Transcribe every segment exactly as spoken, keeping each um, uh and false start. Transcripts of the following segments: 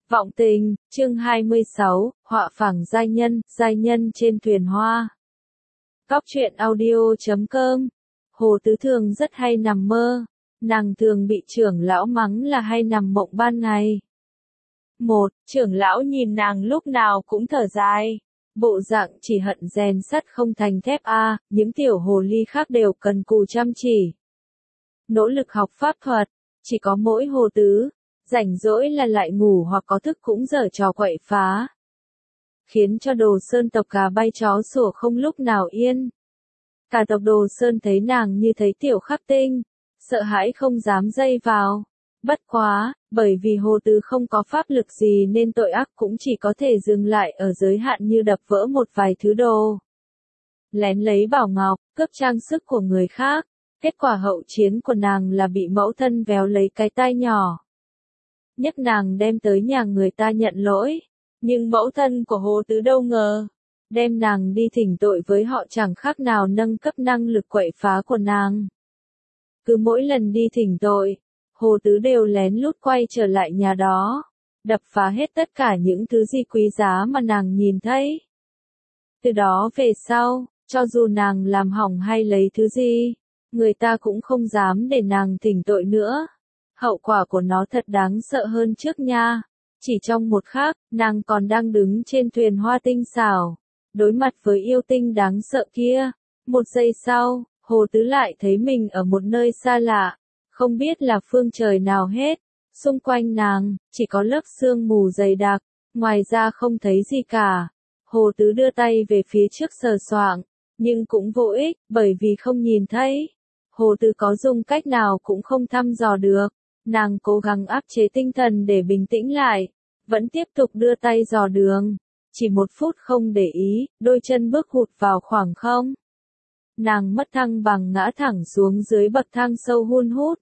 Vọng tình, chương hai mươi sáu, họa phẳng giai nhân, giai nhân trên thuyền hoa. Góc truyện audio chấm com. Hồ Tứ thường rất hay nằm mơ, nàng thường bị trưởng lão mắng là hay nằm mộng ban ngày. Một, trưởng lão nhìn nàng lúc nào cũng thở dài. Bộ dạng chỉ hận rèn sắt không thành thép a, à, những tiểu hồ ly khác đều cần cù chăm chỉ. Nỗ lực học pháp thuật, chỉ có mỗi Hồ Tứ, rảnh rỗi là lại ngủ hoặc có thức cũng giở trò quậy phá. Khiến cho Đồ Sơn tộc gà bay chó sủa không lúc nào yên. Cả tộc Đồ Sơn thấy nàng như thấy tiểu khắc tinh, sợ hãi không dám dây vào. Bất quá, bởi vì Hồ Tứ không có pháp lực gì nên tội ác cũng chỉ có thể dừng lại ở giới hạn như đập vỡ một vài thứ đồ. Lén lấy bảo ngọc, cướp trang sức của người khác. Kết quả hậu chiến của nàng là bị mẫu thân véo lấy cái tai nhỏ. Nhấc nàng đem tới nhà người ta nhận lỗi. Nhưng mẫu thân của Hồ Tứ đâu ngờ. Đem nàng đi thỉnh tội với họ chẳng khác nào nâng cấp năng lực quậy phá của nàng. Cứ mỗi lần đi thỉnh tội, Hồ Tứ đều lén lút quay trở lại nhà đó. Đập phá hết tất cả những thứ gì quý giá mà nàng nhìn thấy. Từ đó về sau, cho dù nàng làm hỏng hay lấy thứ gì, người ta cũng không dám để nàng thỉnh tội nữa. Hậu quả của nó thật đáng sợ hơn trước nha. Chỉ trong một khắc, nàng còn đang đứng trên thuyền hoa tinh xảo, đối mặt với yêu tinh đáng sợ kia. Một giây sau, Hồ Tứ lại thấy mình ở một nơi xa lạ, không biết là phương trời nào hết. Xung quanh nàng, chỉ có lớp sương mù dày đặc, ngoài ra không thấy gì cả. Hồ Tứ đưa tay về phía trước sờ soạng, nhưng cũng vô ích, bởi vì không nhìn thấy. Hồ Tứ có dùng cách nào cũng không thăm dò được. Nàng cố gắng áp chế tinh thần để bình tĩnh lại, vẫn tiếp tục đưa tay dò đường. Chỉ một phút không để ý, đôi chân bước hụt vào khoảng không. Nàng mất thăng bằng ngã thẳng xuống dưới bậc thang sâu hun hút.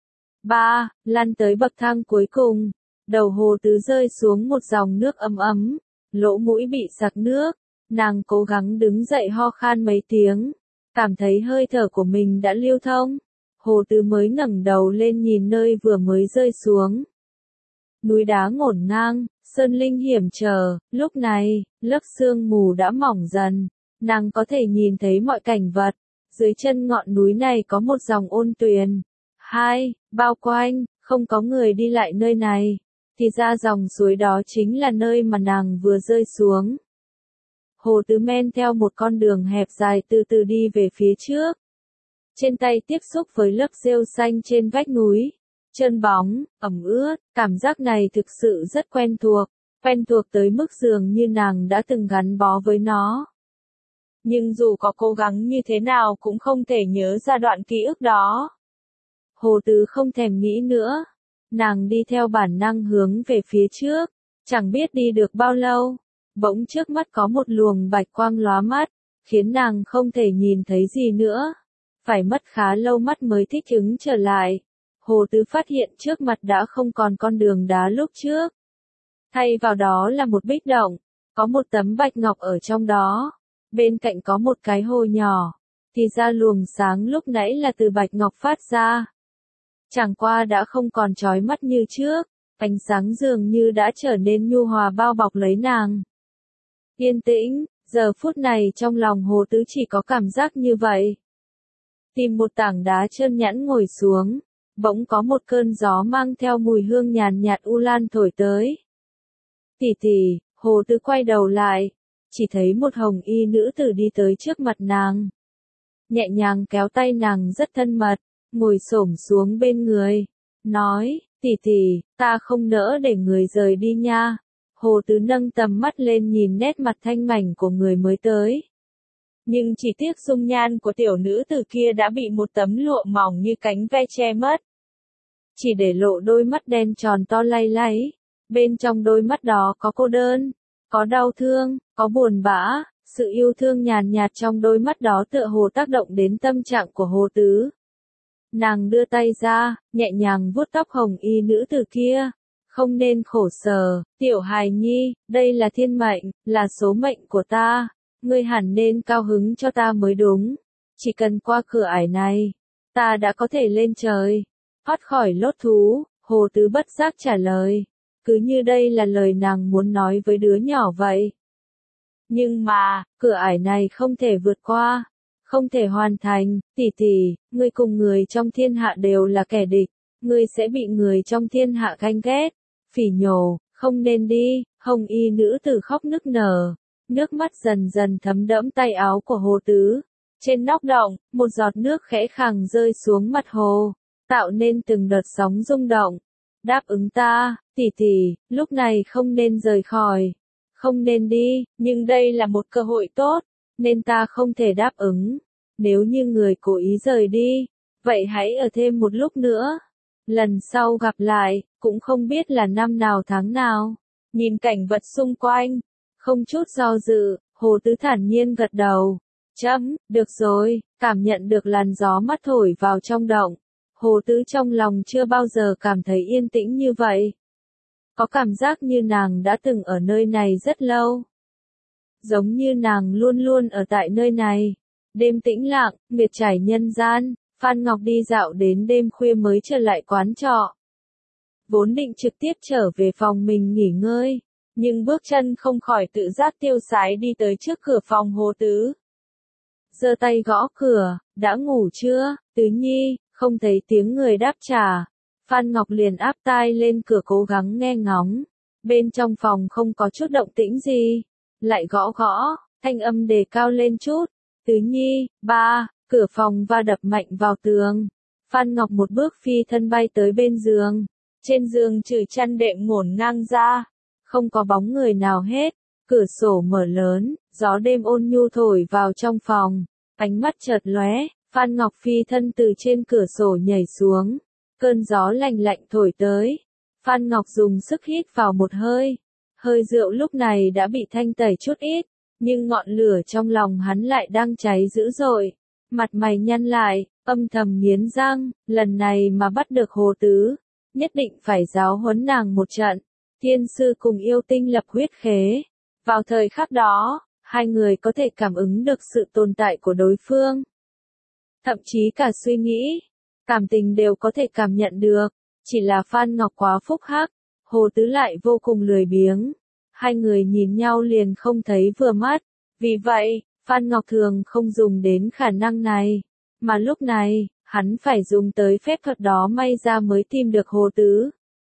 Ba, lăn tới bậc thang cuối cùng, đầu Hồ Tứ rơi xuống một dòng nước ấm ấm, lỗ mũi bị sặc nước. Nàng cố gắng đứng dậy ho khan mấy tiếng, cảm thấy hơi thở của mình đã lưu thông. Hồ Tứ mới ngẩng đầu lên nhìn nơi vừa mới rơi xuống. Núi đá ngổn ngang, sơn linh hiểm trở, lúc này, lớp sương mù đã mỏng dần, nàng có thể nhìn thấy mọi cảnh vật. Dưới chân ngọn núi này có một dòng ôn tuyền. Hai, bao quanh, không có người đi lại nơi này. Thì ra dòng suối đó chính là nơi mà nàng vừa rơi xuống. Hồ Tứ men theo một con đường hẹp dài từ từ đi về phía trước. Trên tay tiếp xúc với lớp rêu xanh trên vách núi. Chân bóng, ẩm ướt, cảm giác này thực sự rất quen thuộc. Quen thuộc tới mức dường như nàng đã từng gắn bó với nó. Nhưng dù có cố gắng như thế nào cũng không thể nhớ ra đoạn ký ức đó. Hồ Tứ không thèm nghĩ nữa. Nàng đi theo bản năng hướng về phía trước. Chẳng biết đi được bao lâu. Bỗng trước mắt có một luồng bạch quang lóa mắt, khiến nàng không thể nhìn thấy gì nữa. Phải mất khá lâu mắt mới thích ứng trở lại. Hồ Tứ phát hiện trước mặt đã không còn con đường đá lúc trước. Thay vào đó là một bích động, có một tấm bạch ngọc ở trong đó. Bên cạnh có một cái hồ nhỏ, thì ra luồng sáng lúc nãy là từ bạch ngọc phát ra. Chẳng qua đã không còn chói mắt như trước, ánh sáng dường như đã trở nên nhu hòa bao bọc lấy nàng. Yên tĩnh, giờ phút này trong lòng Hồ Tứ chỉ có cảm giác như vậy. Tìm một tảng đá trơn nhẵn ngồi xuống, bỗng có một cơn gió mang theo mùi hương nhàn nhạt u lan thổi tới. Tỷ tỷ, Hồ Tứ quay đầu lại, chỉ thấy một hồng y nữ tử đi tới trước mặt nàng. Nhẹ nhàng kéo tay nàng rất thân mật, ngồi xổm xuống bên người, nói, tỷ tỷ, ta không nỡ để người rời đi nha. Hồ Tứ nâng tầm mắt lên nhìn nét mặt thanh mảnh của người mới tới. Nhưng chỉ tiếc dung nhan của tiểu nữ tử kia đã bị một tấm lụa mỏng như cánh ve che mất. Chỉ để lộ đôi mắt đen tròn to lay láy. Bên trong đôi mắt đó có cô đơn, có đau thương, có buồn bã. Sự yêu thương nhàn nhạt trong đôi mắt đó tựa hồ tác động đến tâm trạng của Hồ Tứ. Nàng đưa tay ra, nhẹ nhàng vuốt tóc hồng y nữ tử kia. Không nên khổ sở, tiểu hài nhi, đây là thiên mệnh, là số mệnh của ta. Ngươi hẳn nên cao hứng cho ta mới đúng. Chỉ cần qua cửa ải này, ta đã có thể lên trời. Thoát khỏi lốt thú, Hồ Tứ bất giác trả lời. cứ như đây là lời nàng muốn nói với đứa nhỏ vậy. Nhưng mà, cửa ải này không thể vượt qua, không thể hoàn thành, tỷ tỷ, ngươi cùng người trong thiên hạ đều là kẻ địch, ngươi sẽ bị người trong thiên hạ ganh ghét, phỉ nhổ, không nên đi, hồng y nữ tử khóc nức nở, nước mắt dần dần thấm đẫm tay áo của Hồ Tứ. Trên nóc động, một giọt nước khẽ khàng rơi xuống mặt hồ, tạo nên từng đợt sóng rung động. Đáp ứng ta, tỷ tỷ, lúc này không nên rời khỏi, không nên đi, nhưng đây là một cơ hội tốt, nên ta không thể đáp ứng. Nếu như người cố ý rời đi, vậy hãy ở thêm một lúc nữa. Lần sau gặp lại, cũng không biết là năm nào tháng nào. Nhìn cảnh vật xung quanh, không chút do dự, Hồ Tứ thản nhiên gật đầu. Chấm, được rồi, cảm nhận được làn gió mát thổi vào trong động. Hồ Tứ trong lòng chưa bao giờ cảm thấy yên tĩnh như vậy. Có cảm giác như nàng đã từng ở nơi này rất lâu. Giống như nàng luôn luôn ở tại nơi này. Đêm tĩnh lặng, miệt trải nhân gian, Phan Ngọc đi dạo đến đêm khuya mới trở lại quán trọ. Vốn định trực tiếp trở về phòng mình nghỉ ngơi, nhưng bước chân không khỏi tự giác tiêu sái đi tới trước cửa phòng Hồ Tứ. Giơ tay gõ cửa, đã ngủ chưa, Tứ Nhi, không thấy tiếng người đáp trả. Phan Ngọc liền áp tai lên cửa cố gắng nghe ngóng. Bên trong phòng không có chút động tĩnh gì. Lại gõ gõ, thanh âm đề cao lên chút. Tứ Nhi, ba, cửa phòng va đập mạnh vào tường. Phan Ngọc một bước phi thân bay tới bên giường. Trên giường trừ chăn đệm ngổn ngang ra. Không có bóng người nào hết. Cửa sổ mở lớn, gió đêm ôn nhu thổi vào trong phòng. Ánh mắt chợt lóe, Phan Ngọc phi thân từ trên cửa sổ nhảy xuống. Cơn gió lạnh lạnh thổi tới. Phan Ngọc dùng sức hít vào một hơi. Hơi rượu lúc này đã bị thanh tẩy chút ít, nhưng ngọn lửa trong lòng hắn lại đang cháy dữ dội. Mặt mày nhăn lại, âm thầm nghiến răng, lần này mà bắt được Hồ Tứ, nhất định phải giáo huấn nàng một trận. Thiên sư cùng yêu tinh lập huyết khế. Vào thời khắc đó, hai người có thể cảm ứng được sự tồn tại của đối phương. Thậm chí cả suy nghĩ, cảm tình đều có thể cảm nhận được. Chỉ là Phan Ngọc quá phúc hắc, Hồ Tứ lại vô cùng lười biếng. Hai người nhìn nhau liền không thấy vừa mắt. Vì vậy, Phan Ngọc thường không dùng đến khả năng này. Mà lúc này, hắn phải dùng tới phép thuật đó may ra mới tìm được Hồ Tứ.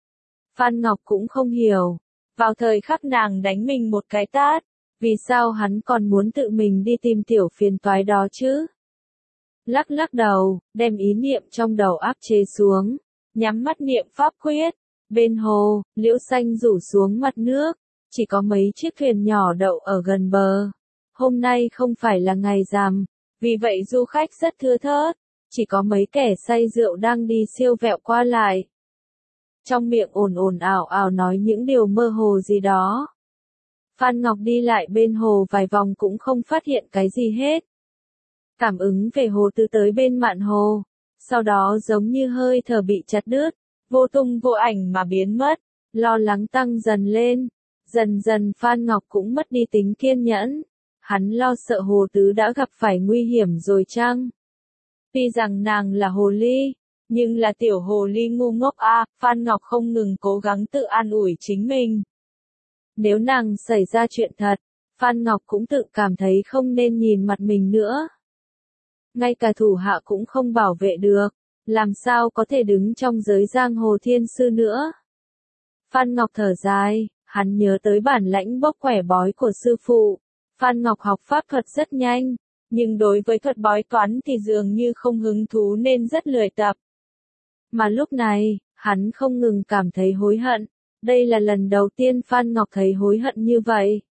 Phan Ngọc cũng không hiểu. Vào thời khắc nàng đánh mình một cái tát, vì sao hắn còn muốn tự mình đi tìm tiểu phiền toái đó chứ? Lắc lắc đầu, đem ý niệm trong đầu áp chế xuống, nhắm mắt niệm pháp quyết. Bên hồ, liễu xanh rủ xuống mặt nước, chỉ có mấy chiếc thuyền nhỏ đậu ở gần bờ. Hôm nay không phải là ngày rằm, vì vậy du khách rất thưa thớt, chỉ có mấy kẻ say rượu đang đi siêu vẹo qua lại. Trong miệng ồn ồn ào ào nói những điều mơ hồ gì đó. Phan Ngọc đi lại bên hồ vài vòng cũng không phát hiện cái gì hết. Cảm ứng về Hồ Tứ tới bên mạn hồ, sau đó giống như hơi thở bị chặt đứt, vô tung vô ảnh mà biến mất, lo lắng tăng dần lên. Dần dần Phan Ngọc cũng mất đi tính kiên nhẫn. Hắn lo sợ Hồ Tứ đã gặp phải nguy hiểm rồi chăng? Tuy rằng nàng là hồ ly, nhưng là tiểu hồ ly ngu ngốc a, à, Phan Ngọc không ngừng cố gắng tự an ủi chính mình. Nếu nàng xảy ra chuyện thật, Phan Ngọc cũng tự cảm thấy không nên nhìn mặt mình nữa. Ngay cả thủ hạ cũng không bảo vệ được, làm sao có thể đứng trong giới giang hồ thiên sư nữa. Phan Ngọc thở dài, hắn nhớ tới bản lãnh bốc quẻ bói của sư phụ. Phan Ngọc học pháp thuật rất nhanh, nhưng đối với thuật bói toán thì dường như không hứng thú nên rất lười tập. Mà lúc này, hắn không ngừng cảm thấy hối hận. Đây là lần đầu tiên Phan Ngọc thấy hối hận như vậy.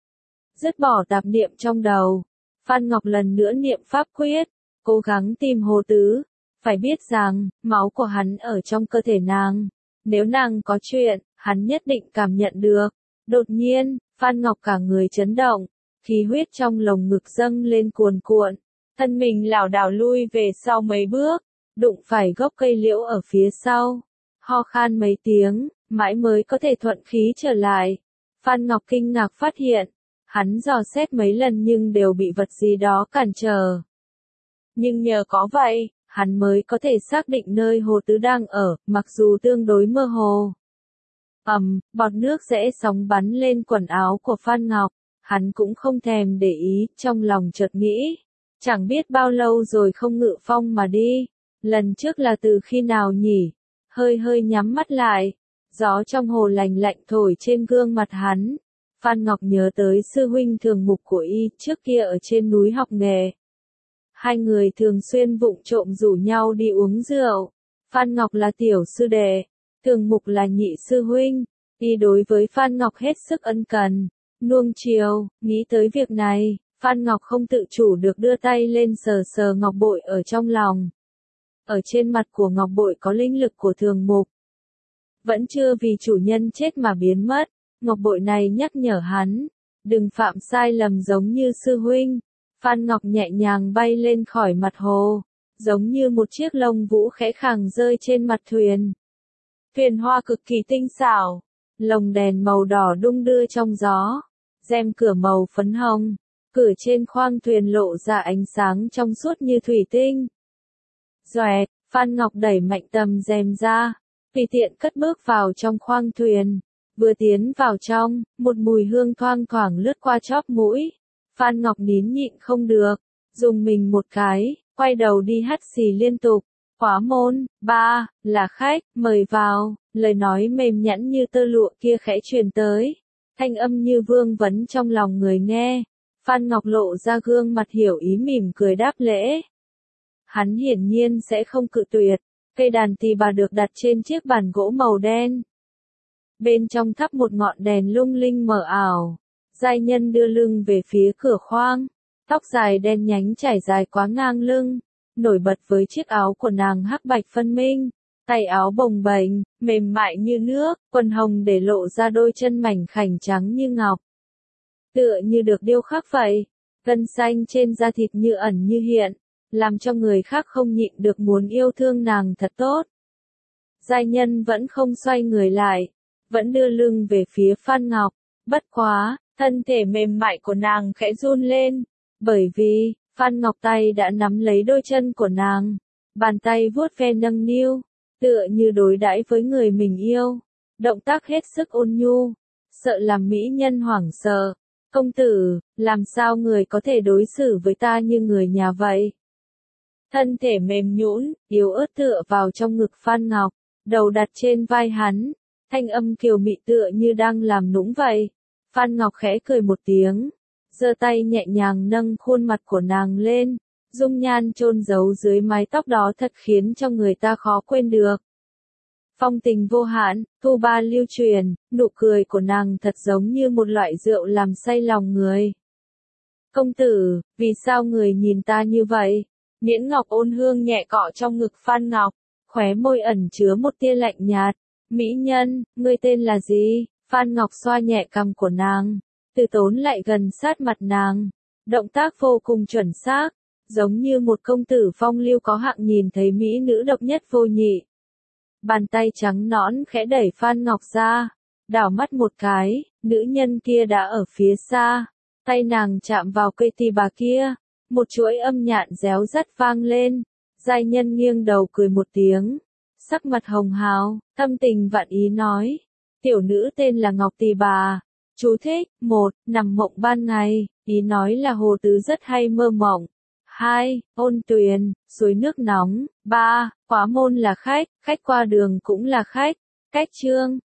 Dứt bỏ tạp niệm trong đầu, Phan Ngọc lần nữa niệm pháp quyết, cố gắng tìm Hồ Tứ. Phải biết rằng, máu của hắn ở trong cơ thể nàng. Nếu nàng có chuyện, hắn nhất định cảm nhận được. Đột nhiên, Phan Ngọc cả người chấn động, khí huyết trong lồng ngực dâng lên cuồn cuộn. Thân mình lảo đảo lui về sau mấy bước, đụng phải gốc cây liễu ở phía sau. Ho khan mấy tiếng, mãi mới có thể thuận khí trở lại. Phan Ngọc kinh ngạc phát hiện, hắn dò xét mấy lần nhưng đều bị vật gì đó cản trở. Nhưng nhờ có vậy, hắn mới có thể xác định nơi Hồ Tứ đang ở, mặc dù tương đối mơ hồ. ầm, bọt nước rẽ sóng bắn lên quần áo của Phan Ngọc. Hắn cũng không thèm để ý, trong lòng chợt nghĩ. Chẳng biết bao lâu rồi không ngự phong mà đi. Lần trước là từ khi nào nhỉ? Hơi hơi nhắm mắt lại. Gió trong hồ lành lạnh thổi trên gương mặt hắn. Phan Ngọc nhớ tới sư huynh thường mục của y trước kia ở trên núi học nghề. Hai người thường xuyên vụng trộm rủ nhau đi uống rượu. Phan Ngọc là tiểu sư đệ, thường mục là nhị sư huynh. Y đối với Phan Ngọc hết sức ân cần, nuông chiều. Nghĩ tới việc này, Phan Ngọc không tự chủ được đưa tay lên sờ sờ ngọc bội ở trong lòng. Ở trên mặt của ngọc bội có linh lực của thường mục. Vẫn chưa vì chủ nhân chết mà biến mất, ngọc bội này nhắc nhở hắn, đừng phạm sai lầm giống như sư huynh. Phan Ngọc nhẹ nhàng bay lên khỏi mặt hồ, giống như một chiếc lông vũ khẽ khàng rơi trên mặt thuyền. Thuyền hoa cực kỳ tinh xảo, lồng đèn màu đỏ đung đưa trong gió, rèm cửa màu phấn hồng, cửa trên khoang thuyền lộ ra ánh sáng trong suốt như thủy tinh. Xoẹt, Phan Ngọc đẩy mạnh tấm rèm ra, tùy tiện cất bước vào trong khoang thuyền. Vừa tiến vào trong, một mùi hương thoang thoảng lướt qua chóp mũi. Phan Ngọc nín nhịn không được, dùng mình một cái, quay đầu đi hắt xì liên tục. Khóa môn, ba, là khách, mời vào, lời nói mềm nhẵn như tơ lụa kia khẽ truyền tới. Thanh âm như vương vấn trong lòng người nghe. Phan Ngọc lộ ra gương mặt hiểu ý mỉm cười đáp lễ. Hắn hiển nhiên sẽ không cự tuyệt. Cây đàn tỳ bà được đặt trên chiếc bàn gỗ màu đen. Bên trong thắp một ngọn đèn lung linh mờ ảo. Giai nhân đưa lưng về phía cửa khoang. Tóc dài đen nhánh trải dài quá ngang lưng. Nổi bật với chiếc áo của nàng hắc bạch phân minh. Tay áo bồng bềnh, mềm mại như nước, quần hồng để lộ ra đôi chân mảnh khảnh trắng như ngọc. Tựa như được điêu khắc vậy. Gân xanh trên da thịt như ẩn như hiện. Làm cho người khác không nhịn được muốn yêu thương nàng thật tốt. Giai nhân vẫn không xoay người lại. Vẫn đưa lưng về phía Phan Ngọc. Bất quá, thân thể mềm mại của nàng khẽ run lên. Bởi vì, Phan Ngọc tay đã nắm lấy đôi chân của nàng. Bàn tay vuốt ve nâng niu. Tựa như đối đãi với người mình yêu. Động tác hết sức ôn nhu. Sợ làm mỹ nhân hoảng sợ. Công tử, làm sao người có thể đối xử với ta như người nhà vậy? Thân thể mềm nhũn, yếu ớt tựa vào trong ngực Phan Ngọc. Đầu đặt trên vai hắn. Thanh âm kiều mị tựa như đang làm nũng vậy. Phan Ngọc khẽ cười một tiếng. Giơ tay nhẹ nhàng nâng khuôn mặt của nàng lên. Dung nhan chôn giấu dưới mái tóc đó thật khiến cho người ta khó quên được. Phong tình vô hạn, thu ba lưu truyền, nụ cười của nàng thật giống như một loại rượu làm say lòng người. Công tử, vì sao người nhìn ta như vậy? Miễn Ngọc ôn hương nhẹ cọ trong ngực Phan Ngọc, khóe môi ẩn chứa một tia lạnh nhạt. Mỹ nhân, ngươi tên là gì? Phan Ngọc xoa nhẹ cằm của nàng, từ tốn lại gần sát mặt nàng. Động tác vô cùng chuẩn xác, giống như một công tử phong lưu có hạng nhìn thấy mỹ nữ độc nhất vô nhị. Bàn tay trắng nõn khẽ đẩy Phan Ngọc ra, đảo mắt một cái, nữ nhân kia đã ở phía xa. Tay nàng chạm vào cây tỳ bà kia, một chuỗi âm nhạn réo rắt vang lên. Giai nhân nghiêng đầu cười một tiếng, sắc mặt hồng hào, thâm tình vạn ý nói. Tiểu nữ tên là Ngọc Tỳ Bà. Chú thích, một, nằm mộng ban ngày, ý nói là hồ tứ rất hay mơ mộng. Hai, ôn tuyền, suối nước nóng. Ba, khóa môn là khách, khách qua đường cũng là khách. Cách chương